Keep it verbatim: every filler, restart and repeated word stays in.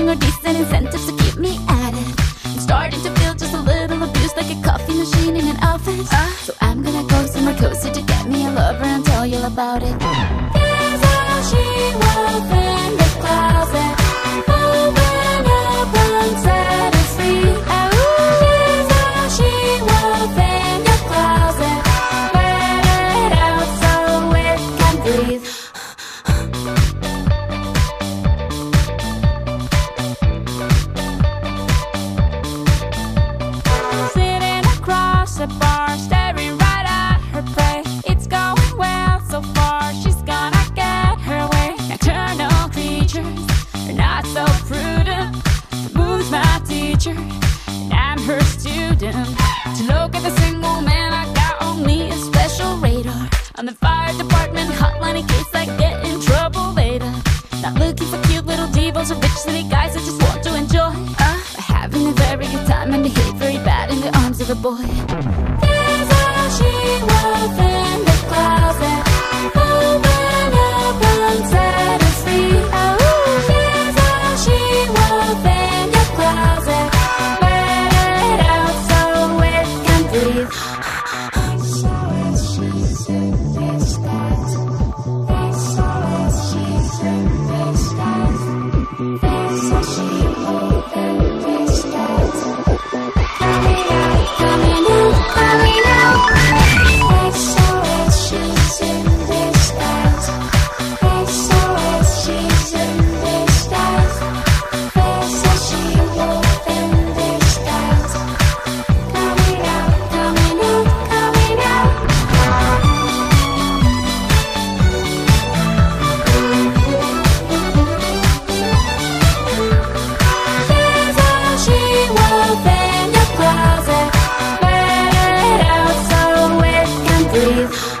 giving her decent incentives to keep me at it. I'm starting to feel just a little abused, like a coffee machine in an office. uh, So I'm gonna go somewhere cozy to get me a lover and tell you about it. Here's how she was in the closet. Open up and set us free. Here's how she was in your closet. Let it out so it can breathe. The bar, staring right at her prey. It's going well so far, she's gonna get her way. Nocturnal creatures are not so prudent. The moon's my teacher, and I'm her student. To look at the single man, I got only a special radar on the fire department hotline in case I get in trouble later. Not looking for cute little divas or rich city guys, I just want to enjoy uh, having a very good time and behave very bad in the arms of a boy. Here's how she was in the closet. Open up and set us free. Here's how she was in your closet. Let it out so it can breathe. So as she's in disguise. So as she's in disguise. So she was in disguise. Coming out, coming out, coming out. So as she's in disguise. So as she's in disguise. So she was in disguise. Coming out, coming out, coming out. Here's how she was in your closet. Let it out so it can breathe.